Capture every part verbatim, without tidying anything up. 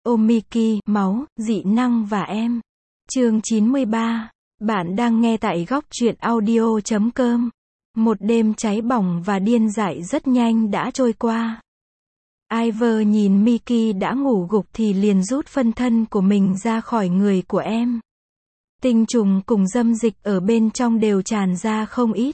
ôm Miki, máu, dị năng và em. Chương chín mươi ba. Bạn đang nghe tại góc truyện audio chấm com. Một đêm cháy bỏng và điên dại rất nhanh đã trôi qua. Ivor nhìn Miki đã ngủ gục thì liền rút phân thân của mình ra khỏi người của em. Tinh trùng cùng dâm dịch ở bên trong đều tràn ra không ít.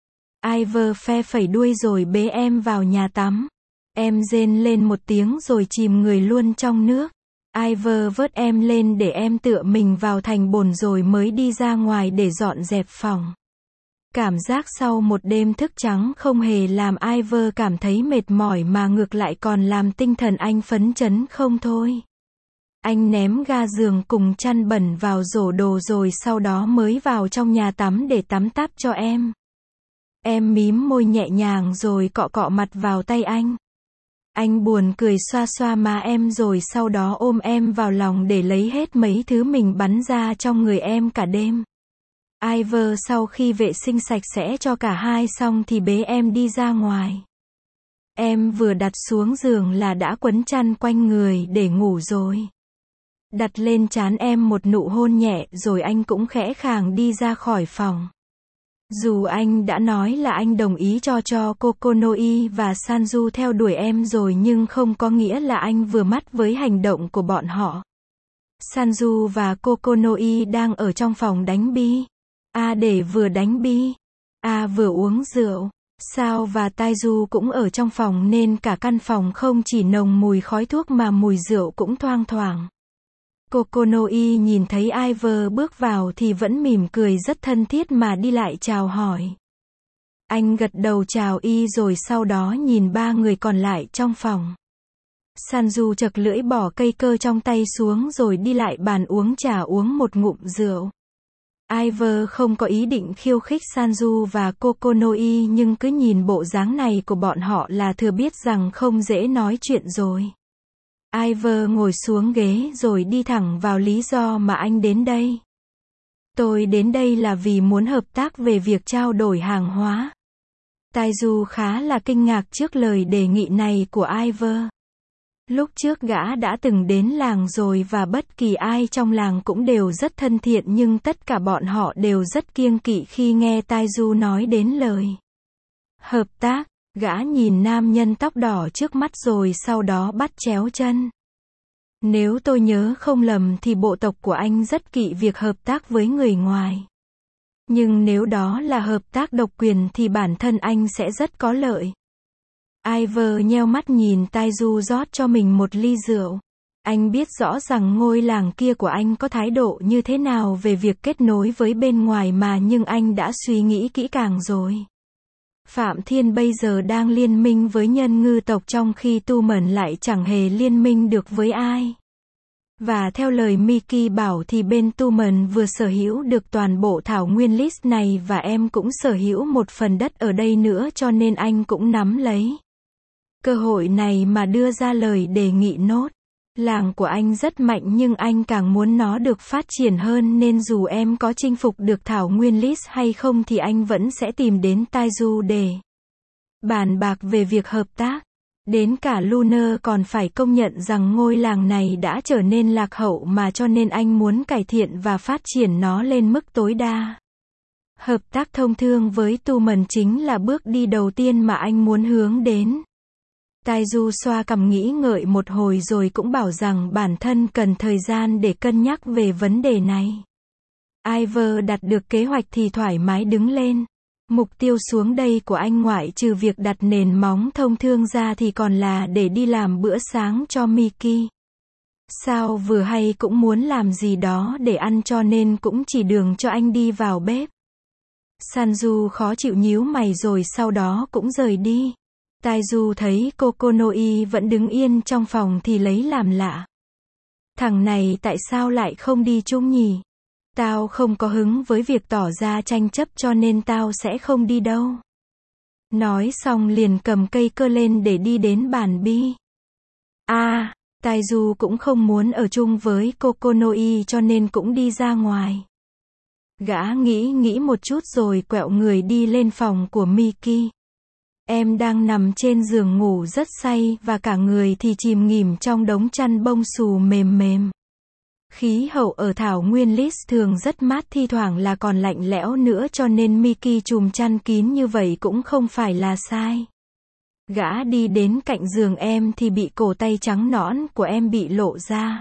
Ivor phe phẩy đuôi rồi bế em vào nhà tắm. Em rên lên một tiếng rồi chìm người luôn trong nước. Ivor vớt em lên để em tựa mình vào thành bồn rồi mới đi ra ngoài để dọn dẹp phòng. Cảm giác sau một đêm thức trắng không hề làm Ivor cảm thấy mệt mỏi mà ngược lại còn làm tinh thần anh phấn chấn không thôi. Anh ném ga giường cùng chăn bẩn vào rổ đồ rồi sau đó mới vào trong nhà tắm để tắm táp cho em. Em mím môi nhẹ nhàng rồi cọ cọ mặt vào tay anh. Anh buồn cười xoa xoa má em rồi sau đó ôm em vào lòng để lấy hết mấy thứ mình bắn ra trong người em cả đêm. Ivor sau khi vệ sinh sạch sẽ cho cả hai xong thì bế em đi ra ngoài. Em vừa đặt xuống giường là đã quấn chăn quanh người để ngủ rồi. Đặt lên trán em một nụ hôn nhẹ rồi anh cũng khẽ khàng đi ra khỏi phòng. Dù anh đã nói là anh đồng ý cho cho Kokonoi và Sanju theo đuổi em rồi nhưng không có nghĩa là anh vừa mắt với hành động của bọn họ. Sanju và Kokonoi đang ở trong phòng đánh bi. A để vừa đánh bi. A vừa uống rượu. Sao và Taiju cũng ở trong phòng nên cả căn phòng không chỉ nồng mùi khói thuốc mà mùi rượu cũng thoang thoảng. Kokonoi nhìn thấy Ivor bước vào thì vẫn mỉm cười rất thân thiết mà đi lại chào hỏi. Anh gật đầu chào y rồi sau đó nhìn ba người còn lại trong phòng. Sanju chật lưỡi bỏ cây cơ trong tay xuống rồi đi lại bàn uống trà uống một ngụm rượu. Ivor không có ý định khiêu khích Sanju và Kokonoi nhưng cứ nhìn bộ dáng này của bọn họ là thừa biết rằng không dễ nói chuyện rồi. Ivor ngồi xuống ghế rồi đi thẳng vào lý do mà anh đến đây. Tôi đến đây là vì muốn hợp tác về việc trao đổi hàng hóa. Taiju khá là kinh ngạc trước lời đề nghị này của Ivor. Lúc trước gã đã từng đến làng rồi và bất kỳ ai trong làng cũng đều rất thân thiện nhưng tất cả bọn họ đều rất kiêng kỵ khi nghe Taiju nói đến lời hợp tác. Gã nhìn nam nhân tóc đỏ trước mắt rồi sau đó bắt chéo chân. Nếu tôi nhớ không lầm thì bộ tộc của anh rất kỵ việc hợp tác với người ngoài. Nhưng nếu đó là hợp tác độc quyền thì bản thân anh sẽ rất có lợi. Ivor nheo mắt nhìn Taiju rót cho mình một ly rượu. Anh biết rõ rằng ngôi làng kia của anh có thái độ như thế nào về việc kết nối với bên ngoài mà nhưng anh đã suy nghĩ kỹ càng rồi. Phạm Thiên bây giờ đang liên minh với nhân ngư tộc trong khi Tu Mẩn lại chẳng hề liên minh được với ai. Và theo lời Miki bảo thì bên Tu Mẩn vừa sở hữu được toàn bộ thảo nguyên list này và em cũng sở hữu một phần đất ở đây nữa cho nên anh cũng nắm lấy cơ hội này mà đưa ra lời đề nghị nốt. Làng của anh rất mạnh nhưng anh càng muốn nó được phát triển hơn nên dù em có chinh phục được thảo nguyên list hay không thì anh vẫn sẽ tìm đến Taiju để bàn bạc về việc hợp tác. Đến cả Lunar còn phải công nhận rằng ngôi làng này đã trở nên lạc hậu mà cho nên anh muốn cải thiện và phát triển nó lên mức tối đa. Hợp tác thông thương với Tu Mẩn chính là bước đi đầu tiên mà anh muốn hướng đến. Taiju xoa cằm nghĩ ngợi một hồi rồi cũng bảo rằng bản thân cần thời gian để cân nhắc về vấn đề này. Ivor đặt được kế hoạch thì thoải mái đứng lên. Mục tiêu xuống đây của anh ngoại trừ việc đặt nền móng thông thương ra thì còn là để đi làm bữa sáng cho Miki. Sao vừa hay cũng muốn làm gì đó để ăn cho nên cũng chỉ đường cho anh đi vào bếp. Sanju khó chịu nhíu mày rồi sau đó cũng rời đi. Taiju thấy Kokonoi vẫn đứng yên trong phòng thì lấy làm lạ. Thằng này tại sao lại không đi chung nhỉ? Tao không có hứng với việc tỏ ra tranh chấp cho nên tao sẽ không đi đâu. Nói xong liền cầm cây cơ lên để đi đến bàn bi. À, Taiju cũng không muốn ở chung với Kokonoi cho nên cũng đi ra ngoài. Gã nghĩ nghĩ một chút rồi quẹo người đi lên phòng của Miki. Em đang nằm trên giường ngủ rất say và cả người thì chìm nghỉm trong đống chăn bông xù mềm mềm. Khí hậu ở thảo nguyên Lis thường rất mát, thi thoảng là còn lạnh lẽo nữa, cho nên Mickey trùm chăn kín như vậy cũng không phải là sai. Gã đi đến cạnh giường em thì bị cổ tay trắng nõn của em bị lộ ra.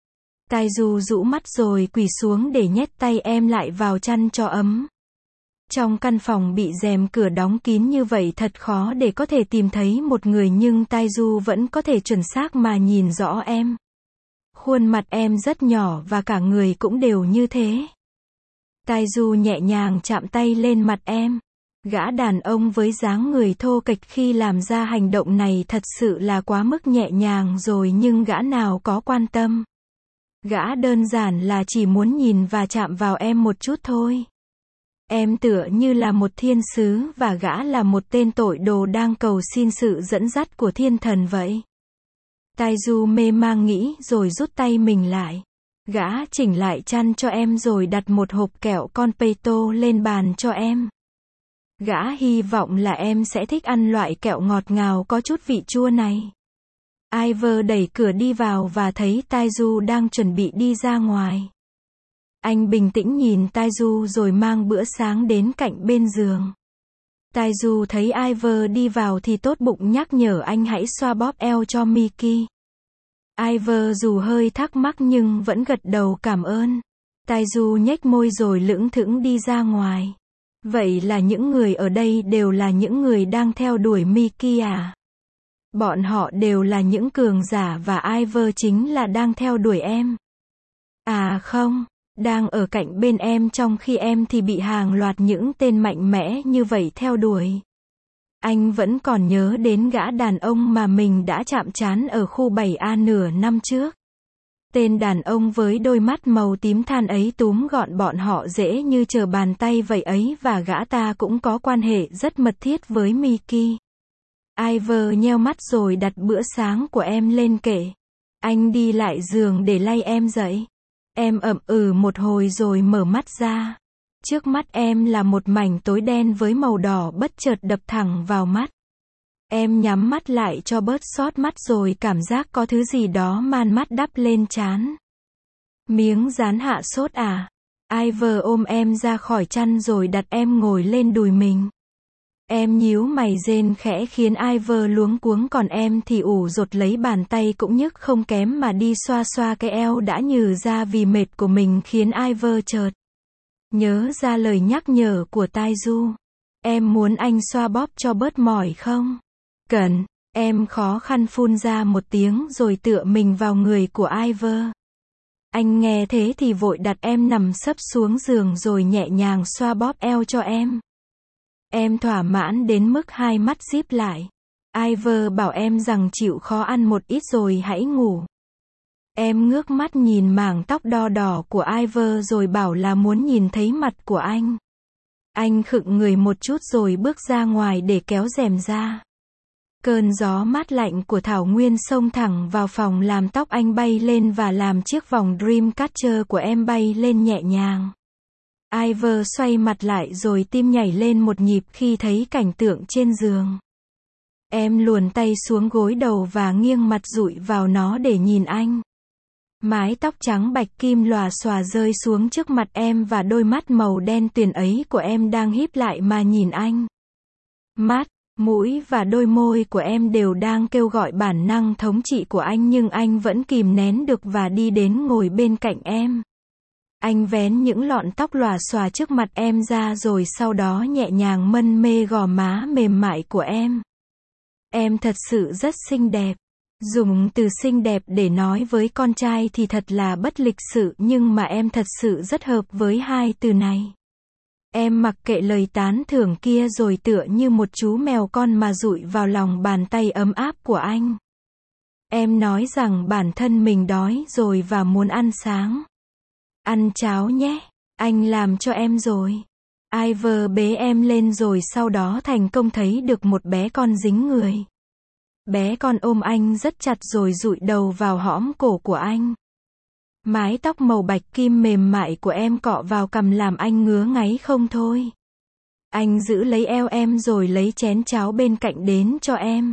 Taiju rũ mắt rồi quỳ xuống để nhét tay em lại vào chăn cho ấm. Trong căn phòng bị rèm cửa đóng kín như vậy thật khó để có thể tìm thấy một người, nhưng Taiju vẫn có thể chuẩn xác mà nhìn rõ em. Khuôn mặt em rất nhỏ và cả người cũng đều như thế. Taiju nhẹ nhàng chạm tay lên mặt em. Gã đàn ông với dáng người thô kệch khi làm ra hành động này thật sự là quá mức nhẹ nhàng rồi, nhưng gã nào có quan tâm. Gã đơn giản là chỉ muốn nhìn và chạm vào em một chút thôi. Em tựa như là một thiên sứ và gã là một tên tội đồ đang cầu xin sự dẫn dắt của thiên thần vậy. Taiju mê mang nghĩ rồi rút tay mình lại. Gã chỉnh lại chăn cho em rồi đặt một hộp kẹo con peito lên bàn cho em. Gã hy vọng là em sẽ thích ăn loại kẹo ngọt ngào có chút vị chua này. Iver đẩy cửa đi vào và thấy Taiju đang chuẩn bị đi ra ngoài. Anh bình tĩnh nhìn Taiju rồi mang bữa sáng đến cạnh bên giường. Taiju thấy Iver đi vào thì tốt bụng nhắc nhở anh hãy xoa bóp eo cho Mickey. Iver dù hơi thắc mắc nhưng vẫn gật đầu cảm ơn. Taiju nhếch môi rồi lững thững đi ra ngoài. Vậy là những người ở đây đều là những người đang theo đuổi Mickey à? Bọn họ đều là những cường giả và Iver chính là đang theo đuổi em. À không, đang ở cạnh bên em trong khi em thì bị hàng loạt những tên mạnh mẽ như vậy theo đuổi. Anh vẫn còn nhớ đến gã đàn ông mà mình đã chạm trán ở khu bảy A nửa năm trước. Tên đàn ông với đôi mắt màu tím than ấy túm gọn bọn họ dễ như trở bàn tay vậy ấy, và gã ta cũng có quan hệ rất mật thiết với Mickey. Iver nheo mắt rồi đặt bữa sáng của em lên kệ. Anh đi lại giường để lay em dậy. Em ậm ừ một hồi rồi mở mắt ra. Trước mắt em là một mảnh tối đen với màu đỏ bất chợt đập thẳng vào mắt. Em nhắm mắt lại cho bớt sót mắt rồi cảm giác có thứ gì đó man mắt đắp lên trán. Miếng dán hạ sốt à? Iver ôm em ra khỏi chăn rồi đặt em ngồi lên đùi mình. Em nhíu mày rên khẽ khiến Iver luống cuống, còn em thì ủ rột lấy bàn tay cũng nhức không kém mà đi xoa xoa cái eo đã nhừ ra vì mệt của mình, khiến Iver chợt nhớ ra lời nhắc nhở của Taiju. Em muốn anh xoa bóp cho bớt mỏi không? Cần. Em khó khăn phun ra một tiếng rồi tựa mình vào người của Iver. Anh nghe thế thì vội đặt em nằm sấp xuống giường rồi nhẹ nhàng xoa bóp eo cho em. Em thỏa mãn đến mức hai mắt díp lại. Iver bảo em rằng chịu khó ăn một ít rồi hãy ngủ. Em ngước mắt nhìn mảng tóc đo đỏ của Iver rồi bảo là muốn nhìn thấy mặt của anh. Anh khựng người một chút rồi bước ra ngoài để kéo rèm ra. Cơn gió mát lạnh của thảo nguyên xông thẳng vào phòng làm tóc anh bay lên và làm chiếc vòng Dreamcatcher của em bay lên nhẹ nhàng. Iver xoay mặt lại rồi tim nhảy lên một nhịp khi thấy cảnh tượng trên giường. Em luồn tay xuống gối đầu và nghiêng mặt dụi vào nó để nhìn anh. Mái tóc trắng bạch kim lòa xòa rơi xuống trước mặt em và đôi mắt màu đen tuyền ấy của em đang híp lại mà nhìn anh. Mắt, mũi và đôi môi của em đều đang kêu gọi bản năng thống trị của anh, nhưng anh vẫn kìm nén được và đi đến ngồi bên cạnh em. Anh vén những lọn tóc lòa xòa trước mặt em ra rồi sau đó nhẹ nhàng mân mê gò má mềm mại của em. Em thật sự rất xinh đẹp. Dùng từ xinh đẹp để nói với con trai thì thật là bất lịch sự, nhưng mà em thật sự rất hợp với hai từ này. Em mặc kệ lời tán thưởng kia rồi tựa như một chú mèo con mà dụi vào lòng bàn tay ấm áp của anh. Em nói rằng bản thân mình đói rồi và muốn ăn sáng. Ăn cháo nhé, anh làm cho em rồi. Iver bế em lên rồi sau đó thành công thấy được một bé con dính người. Bé con ôm anh rất chặt rồi dụi đầu vào hõm cổ của anh. Mái tóc màu bạch kim mềm mại của em cọ vào cằm làm anh ngứa ngáy không thôi. Anh giữ lấy eo em rồi lấy chén cháo bên cạnh đến cho em.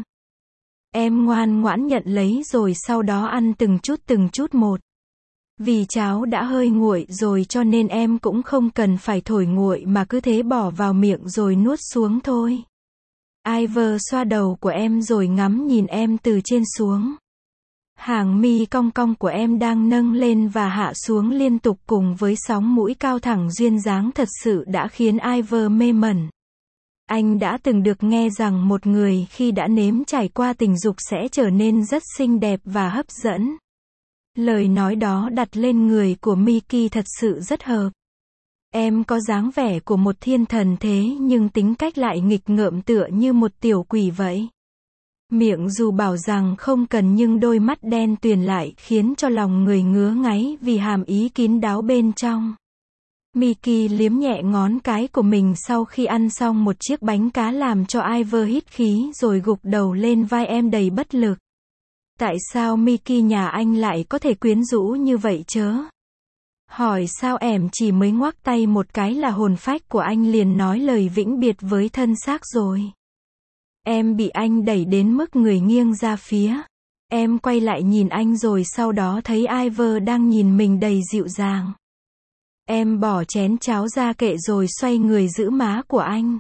Em ngoan ngoãn nhận lấy rồi sau đó ăn từng chút từng chút một. Vì cháo đã hơi nguội rồi cho nên em cũng không cần phải thổi nguội mà cứ thế bỏ vào miệng rồi nuốt xuống thôi. Ivor xoa đầu của em rồi ngắm nhìn em từ trên xuống. Hàng mi cong cong của em đang nâng lên và hạ xuống liên tục cùng với sóng mũi cao thẳng duyên dáng thật sự đã khiến Ivor mê mẩn. Anh đã từng được nghe rằng một người khi đã nếm trải qua tình dục sẽ trở nên rất xinh đẹp và hấp dẫn. Lời nói đó đặt lên người của Mickey thật sự rất hợp. Em có dáng vẻ của một thiên thần thế nhưng tính cách lại nghịch ngợm tựa như một tiểu quỷ vậy. Miệng dù bảo rằng không cần nhưng đôi mắt đen tuyền lại khiến cho lòng người ngứa ngáy vì hàm ý kín đáo bên trong. Mickey liếm nhẹ ngón cái của mình sau khi ăn xong một chiếc bánh cá làm cho Ivor hít khí rồi gục đầu lên vai em đầy bất lực. Tại sao Mickey nhà anh lại có thể quyến rũ như vậy chớ? Hỏi sao em chỉ mới ngoắc tay một cái là hồn phách của anh liền nói lời vĩnh biệt với thân xác rồi. Em bị anh đẩy đến mức người nghiêng ra phía. Em quay lại nhìn anh rồi sau đó thấy Ivor đang nhìn mình đầy dịu dàng. Em bỏ chén cháo ra kệ rồi xoay người giữ má của anh.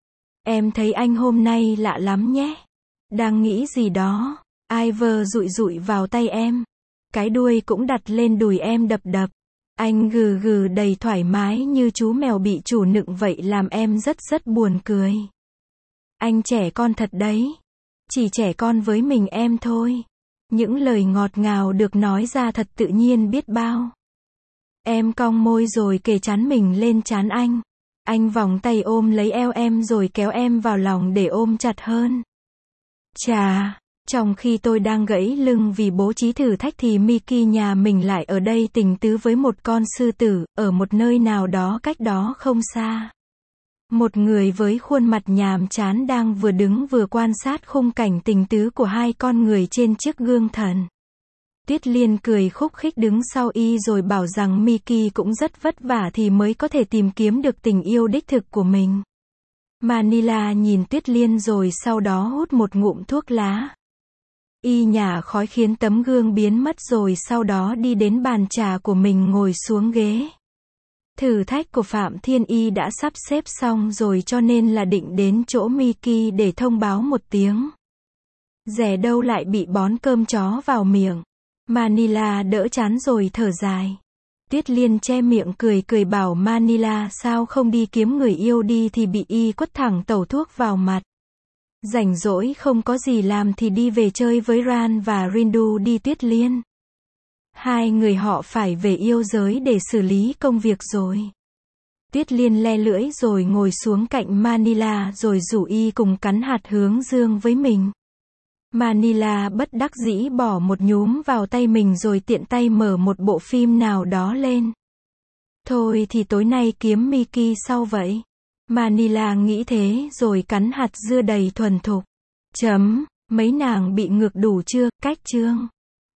Em thấy anh hôm nay lạ lắm nhé. Đang nghĩ gì đó. Ivor dụi dụi vào tay em. Cái đuôi cũng đặt lên đùi em đập đập. Anh gừ gừ đầy thoải mái như chú mèo bị chủ nựng vậy làm em rất rất buồn cười. Anh trẻ con thật đấy. Chỉ trẻ con với mình em thôi. Những lời ngọt ngào được nói ra thật tự nhiên biết bao. Em cong môi rồi kề trán mình lên trán anh. Anh vòng tay ôm lấy eo em rồi kéo em vào lòng để ôm chặt hơn. Chà, trong khi tôi đang gãy lưng vì bố trí thử thách thì Mickey nhà mình lại ở đây tình tứ với một con sư tử, ở một nơi nào đó cách đó không xa. Một người với khuôn mặt nhàm chán đang vừa đứng vừa quan sát khung cảnh tình tứ của hai con người trên chiếc gương thần. Tuyết Liên cười khúc khích đứng sau y rồi bảo rằng Mickey cũng rất vất vả thì mới có thể tìm kiếm được tình yêu đích thực của mình. Manila nhìn Tuyết Liên rồi sau đó hút một ngụm thuốc lá. Y nhả khói khiến tấm gương biến mất rồi sau đó đi đến bàn trà của mình ngồi xuống ghế. Thử thách của Phạm Thiên Y đã sắp xếp xong rồi cho nên là định đến chỗ Mickey để thông báo một tiếng. Dè đâu lại bị bón cơm chó vào miệng. Manila đỡ chán rồi thở dài. Tuyết Liên che miệng cười cười bảo Manila sao không đi kiếm người yêu đi thì bị y quất thẳng tẩu thuốc vào mặt. Rảnh rỗi không có gì làm thì đi về chơi với Ran và Rindu đi Tuyết Liên. Hai người họ phải về yêu giới để xử lý công việc rồi. Tuyết Liên le lưỡi rồi ngồi xuống cạnh Manila rồi rủ y cùng cắn hạt hướng dương với mình. Manila bất đắc dĩ bỏ một nhúm vào tay mình rồi tiện tay mở một bộ phim nào đó lên. Thôi thì tối nay kiếm Mickey sau vậy. Manila nghĩ thế rồi cắn hạt dưa đầy thuần thục. Chấm, mấy nàng bị ngược đủ chưa, cách chương.